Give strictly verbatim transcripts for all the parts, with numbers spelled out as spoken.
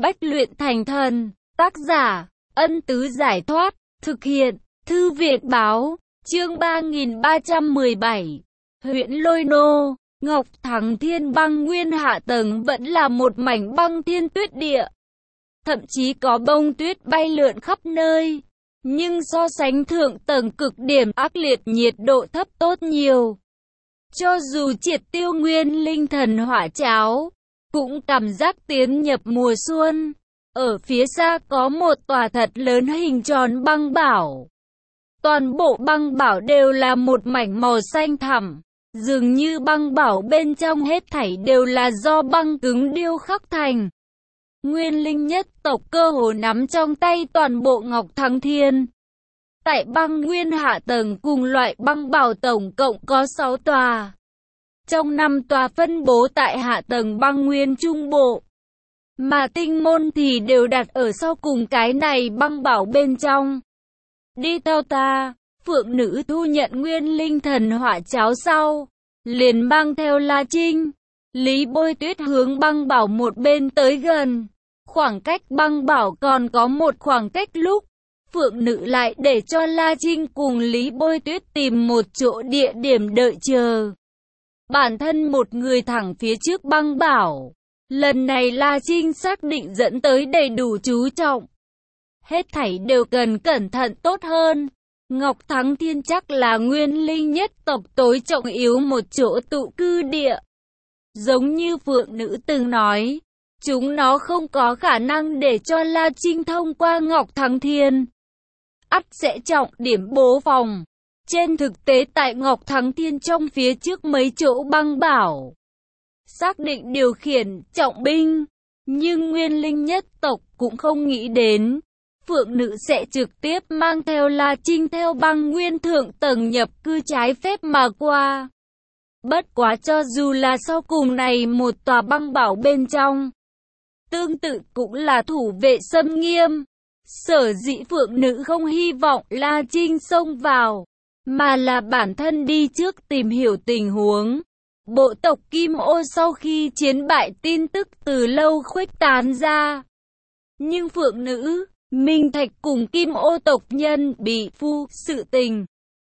Bách luyện thành thần. Tác giả, Ân Tứ Giải Thoát. Thực hiện, Thư viện Báo. Chương ba nghìn ba trăm mười bảy. Huyện Lôi Nô. Ngọc Thắng Thiên băng nguyên hạ tầng vẫn là một mảnh băng thiên tuyết địa. Thậm chí có bông tuyết bay lượn khắp nơi. Nhưng so sánh thượng tầng cực điểm ác liệt, nhiệt độ thấp tốt nhiều. Cho dù triệt tiêu nguyên linh thần hỏa cháo, cũng cảm giác tiến nhập mùa xuân. Ở phía xa có một tòa thật lớn hình tròn băng bảo. Toàn bộ băng bảo đều là một mảnh màu xanh thẳm. Dường như băng bảo bên trong hết thảy đều là do băng cứng điêu khắc thành. Nguyên linh nhất tộc cơ hồ nắm trong tay toàn bộ Ngọc Thắng Thiên. Tại băng nguyên hạ tầng cùng loại băng bảo tổng cộng có sáu tòa. Trong năm tòa phân bố tại hạ tầng băng nguyên trung bộ. Mà tinh môn thì đều đặt ở sau cùng cái này băng bảo bên trong. Đi theo ta, Phượng Nữ thu nhận nguyên linh thần hỏa cháo sau, liền mang theo La Trinh, Lý Bôi Tuyết hướng băng bảo một bên tới gần. Khoảng cách băng bảo còn có một khoảng cách lúc, Phượng Nữ lại để cho La Trinh cùng Lý Bôi Tuyết tìm một chỗ địa điểm đợi chờ. Bản thân một người thẳng phía trước băng bảo. Lần này La Trinh xác định dẫn tới đầy đủ chú trọng. Hết thảy đều cần cẩn thận tốt hơn. Ngọc Thắng Thiên chắc là nguyên linh nhất tộc tối trọng yếu một chỗ tụ cư địa. Giống như Phượng Nữ từng nói, chúng nó không có khả năng để cho La Trinh thông qua Ngọc Thắng Thiên. Ắt sẽ trọng điểm bố phòng. Trên thực tế tại Ngọc Thắng Thiên trong phía trước mấy chỗ băng bảo, xác định điều khiển trọng binh. Nhưng nguyên linh nhất tộc cũng không nghĩ đến Phượng Nữ sẽ trực tiếp mang theo La Trinh theo băng nguyên thượng tầng nhập cư trái phép mà qua. Bất quá cho dù là sau cùng này một tòa băng bảo bên trong, tương tự cũng là thủ vệ xâm nghiêm. Sở dĩ Phượng Nữ không hy vọng La Trinh xông vào, mà là bản thân đi trước tìm hiểu tình huống. Bộ tộc Kim Ô sau khi chiến bại tin tức từ lâu khuếch tán ra. Nhưng Phượng Nữ, Minh Thạch cùng Kim Ô tộc nhân bị phu sự tình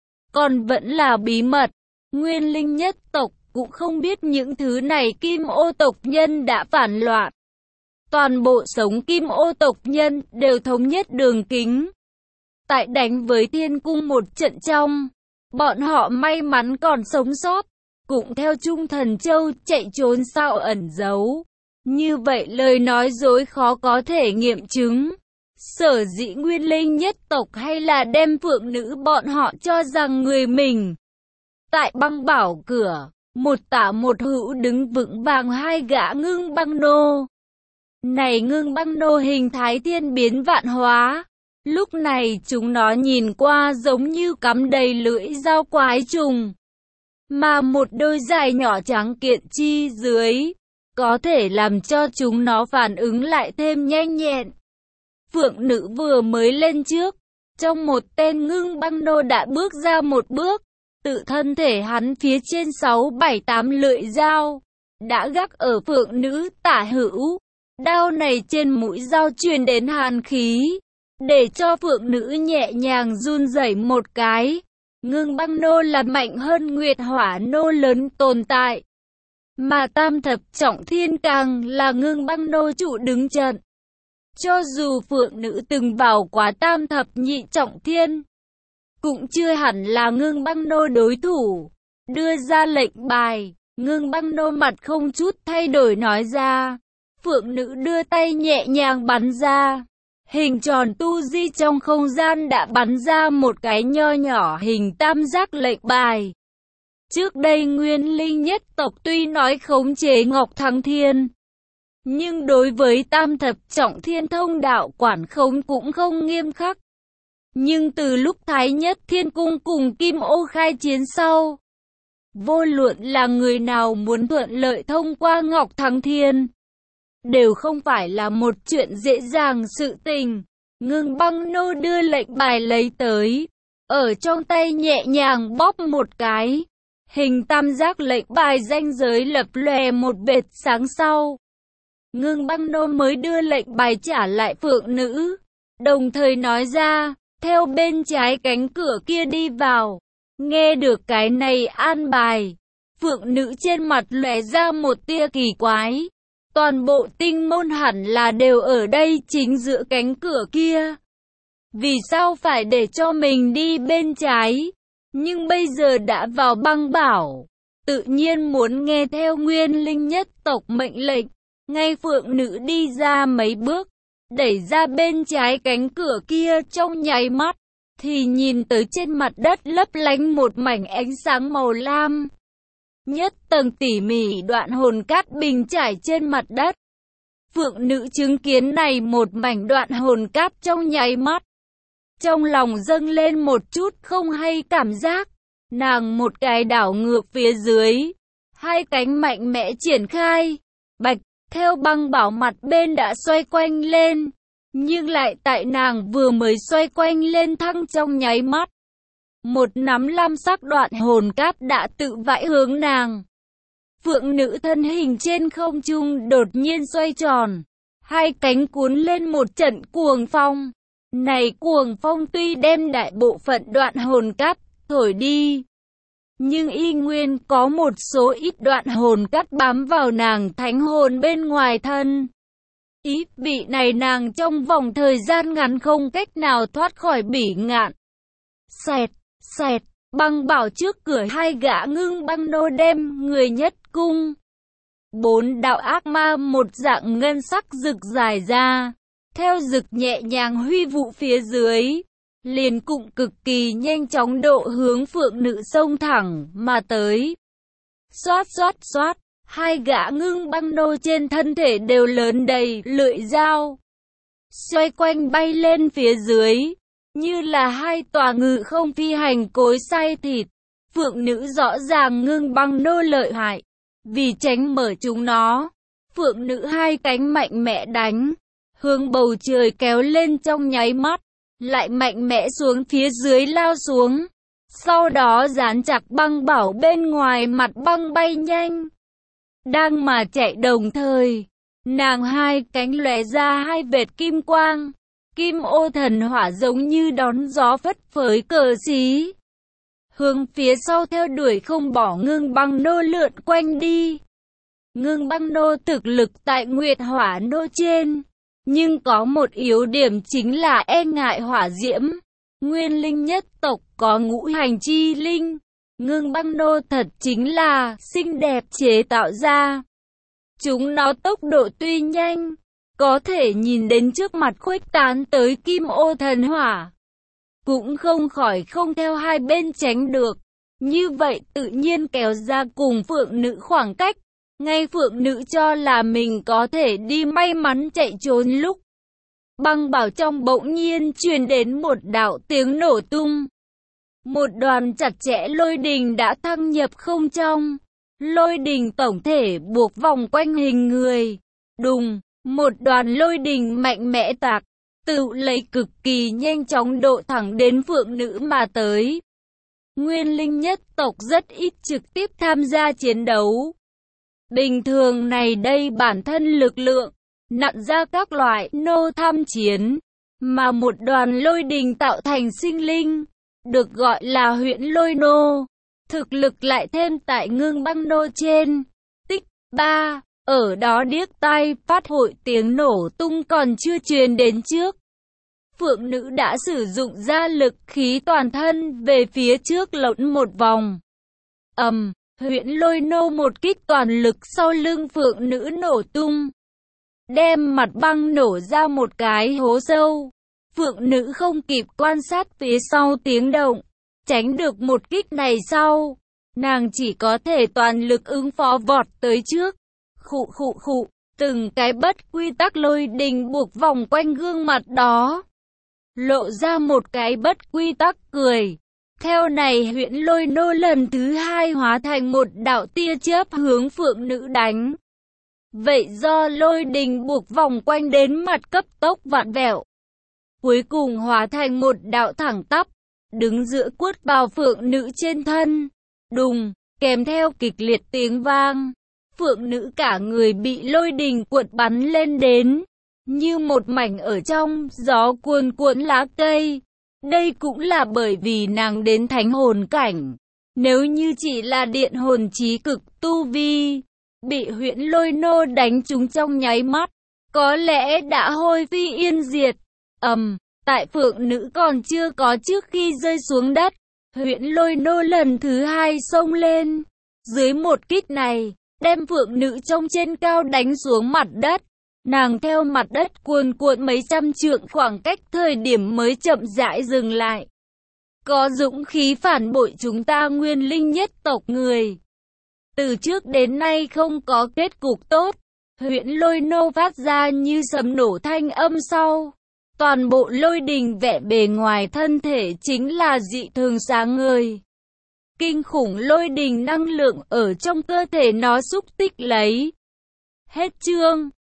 còn vẫn là bí mật. Nguyên linh nhất tộc cũng không biết những thứ này Kim Ô tộc nhân đã phản loạn. Toàn bộ sống Kim Ô tộc nhân đều thống nhất đường kính. Tại đánh với Thiên Cung một trận trong, bọn họ may mắn còn sống sót, cũng theo Trung Thần Châu chạy trốn sao ẩn giấu. Như vậy lời nói dối khó có thể nghiệm chứng. Sở dĩ nguyên linh nhất tộc hay là đem Phượng Nữ bọn họ cho rằng người mình. Tại băng bảo cửa, một tả một hữu đứng vững vàng hai gã ngưng băng nô. Này ngưng băng nô hình thái thiên biến vạn hóa. Lúc này chúng nó nhìn qua giống như cắm đầy lưỡi dao quái trùng. Mà một đôi dài nhỏ trắng kiện chi dưới, có thể làm cho chúng nó phản ứng lại thêm nhanh nhẹn. Phượng Nữ vừa mới lên trước, trong một tên ngưng băng nô đã bước ra một bước, tự thân thể hắn phía trên sáu bảy tám lưỡi dao, đã gác ở Phượng Nữ tả hữu. Đao này trên mũi dao truyền đến hàn khí, để cho Phượng Nữ nhẹ nhàng run rẩy một cái. Ngưng băng nô là mạnh hơn Nguyệt Hỏa nô lớn tồn tại, mà Tam Thập Trọng Thiên càng là ngưng băng nô chủ đứng trận. Cho dù Phượng Nữ từng vào quá Tam Thập Nhị Trọng Thiên, cũng chưa hẳn là ngưng băng nô đối thủ. Đưa ra lệnh bài, ngưng băng nô mặt không chút thay đổi nói ra. Phượng Nữ đưa tay nhẹ nhàng bắn ra. Hình tròn tu di trong không gian đã bắn ra một cái nho nhỏ hình tam giác lệnh bài. Trước đây nguyên linh nhất tộc tuy nói khống chế Ngọc Thắng Thiên, nhưng đối với Tam Thập Trọng Thiên thông đạo quản khống cũng không nghiêm khắc. Nhưng từ lúc Thái Nhất Thiên Cung cùng Kim Ô khai chiến sau, vô luận là người nào muốn thuận lợi thông qua Ngọc Thắng Thiên, đều không phải là một chuyện dễ dàng sự tình. Ngưng băng nô đưa lệnh bài lấy tới, ở trong tay nhẹ nhàng bóp một cái. Hình tam giác lệnh bài ranh giới lập lòe một vệt sáng sau. Ngưng băng nô mới đưa lệnh bài trả lại phượng nữ, đồng thời nói ra, theo bên trái cánh cửa kia đi vào. Nghe được cái này an bài, phượng nữ trên mặt lóe ra một tia kỳ quái. Toàn bộ tinh môn hẳn là đều ở đây chính giữa cánh cửa kia. Vì sao phải để cho mình đi bên trái? Nhưng bây giờ đã vào băng bảo, tự nhiên muốn nghe theo nguyên linh nhất tộc mệnh lệnh. Ngay phượng nữ đi ra mấy bước, đẩy ra bên trái cánh cửa kia trong nháy mắt, thì nhìn tới trên mặt đất lấp lánh một mảnh ánh sáng màu lam. Nhất tầng tỉ mỉ đoạn hồn cát bình trải trên mặt đất. Phượng nữ chứng kiến này một mảnh đoạn hồn cát trong nháy mắt. Trong lòng dâng lên một chút không hay cảm giác. Nàng một cái đảo ngược phía dưới. Hai cánh mạnh mẽ triển khai. Bạch, theo băng bảo mặt bên đã xoay quanh lên. Nhưng lại tại nàng vừa mới xoay quanh lên thăng trong nháy mắt. Một nắm lam sắc đoạn hồn cát đã tự vãi hướng nàng. Phượng nữ thân hình trên không trung đột nhiên xoay tròn. Hai cánh cuốn lên một trận cuồng phong. Này cuồng phong tuy đem đại bộ phận đoạn hồn cát thổi đi, nhưng y nguyên có một số ít đoạn hồn cát bám vào nàng thánh hồn bên ngoài thân. Ý vị này nàng trong vòng thời gian ngắn không cách nào thoát khỏi bỉ ngạn. Xẹt, xẹt, băng bảo trước cửa hai gã ngưng băng nô đem người nhất cung. Bốn đạo ác ma một dạng ngân sắc rực dài ra, theo rực nhẹ nhàng huy vụ phía dưới, liền cụng cực kỳ nhanh chóng độ hướng phượng nữ xông thẳng mà tới. Xoát xoát xoát, hai gã ngưng băng nô trên thân thể đều lớn đầy lưỡi dao, xoay quanh bay lên phía dưới, như là hai tòa ngự không phi hành cối xay thịt. Phượng nữ rõ ràng ngưng băng nô lợi hại, vì tránh mở chúng nó, phượng nữ hai cánh mạnh mẽ đánh, hướng bầu trời kéo lên trong nháy mắt, lại mạnh mẽ xuống phía dưới lao xuống. Sau đó dán chặt băng bảo bên ngoài mặt băng bay nhanh. Đang mà chạy đồng thời, nàng hai cánh lóe ra hai vệt kim quang. Kim ô thần hỏa giống như đón gió phất phới cờ xí, hướng phía sau theo đuổi không bỏ ngưng băng nô lượn quanh đi. Ngưng băng nô thực lực tại Nguyệt Hỏa nô trên, nhưng có một yếu điểm chính là e ngại hỏa diễm. Nguyên linh nhất tộc có ngũ hành chi linh, ngưng băng nô thật chính là xinh đẹp chế tạo ra. Chúng nó tốc độ tuy nhanh, có thể nhìn đến trước mặt khuếch tán tới kim ô thần hỏa, cũng không khỏi không theo hai bên tránh được. Như vậy tự nhiên kéo ra cùng phượng nữ khoảng cách. Ngay phượng nữ cho là mình có thể đi may mắn chạy trốn lúc, băng bảo trong bỗng nhiên truyền đến một đạo tiếng nổ tung. Một đoàn chặt chẽ lôi đình đã thăng nhập không trong. Lôi đình tổng thể buộc vòng quanh hình người. Đùng, một đoàn lôi đình mạnh mẽ tạc, tự lấy cực kỳ nhanh chóng độ thẳng đến phượng nữ mà tới. Nguyên linh nhất tộc rất ít trực tiếp tham gia chiến đấu. Bình thường này đây bản thân lực lượng, nặn ra các loại nô tham chiến, mà một đoàn lôi đình tạo thành sinh linh, được gọi là huyễn lôi nô. Thực lực lại thêm tại ngưng băng nô trên. Tích ba, ở đó điếc tai phát hội tiếng nổ tung còn chưa truyền đến trước. Phượng nữ đã sử dụng ra lực khí toàn thân về phía trước lộn một vòng. Ầm, um, huyễn lôi nô một kích toàn lực sau lưng phượng nữ nổ tung, đem mặt băng nổ ra một cái hố sâu. Phượng nữ không kịp quan sát phía sau tiếng động, tránh được một kích này sau, nàng chỉ có thể toàn lực ứng phó vọt tới trước. Khụ khụ khụ, từng cái bất quy tắc lôi đình buộc vòng quanh gương mặt đó, lộ ra một cái bất quy tắc cười. Theo này huyễn lôi nô lần thứ hai hóa thành một đạo tia chớp hướng phượng nữ đánh. Vậy do lôi đình buộc vòng quanh đến mặt cấp tốc vặn vẹo, cuối cùng hóa thành một đạo thẳng tắp, đứng giữa quất vào phượng nữ trên thân. Đùng, kèm theo kịch liệt tiếng vang, phượng nữ cả người bị lôi đình cuộn bắn lên đến, như một mảnh ở trong gió cuồn cuộn lá cây. Đây cũng là bởi vì nàng đến thánh hồn cảnh. Nếu như chỉ là điện hồn chí cực tu vi, bị huyễn lôi nô đánh trúng trong nháy mắt, có lẽ đã hôi phi yên diệt. ầm, um, tại phượng nữ còn chưa có trước khi rơi xuống đất, huyễn lôi nô lần thứ hai xông lên. Dưới một kích này, đem phượng nữ trông trên cao đánh xuống mặt đất. Nàng theo mặt đất cuồn cuộn mấy trăm trượng khoảng cách thời điểm mới chậm rãi dừng lại. Có dũng khí phản bội chúng ta nguyên linh nhất tộc người. Từ trước đến nay không có kết cục tốt. Huyễn lôi nô phát ra như sấm nổ thanh âm sau. Toàn bộ lôi đình vẻ bề ngoài thân thể chính là dị thường sáng ngời. Kinh khủng lôi đình năng lượng ở trong cơ thể nó xúc tích lấy. Hết chương.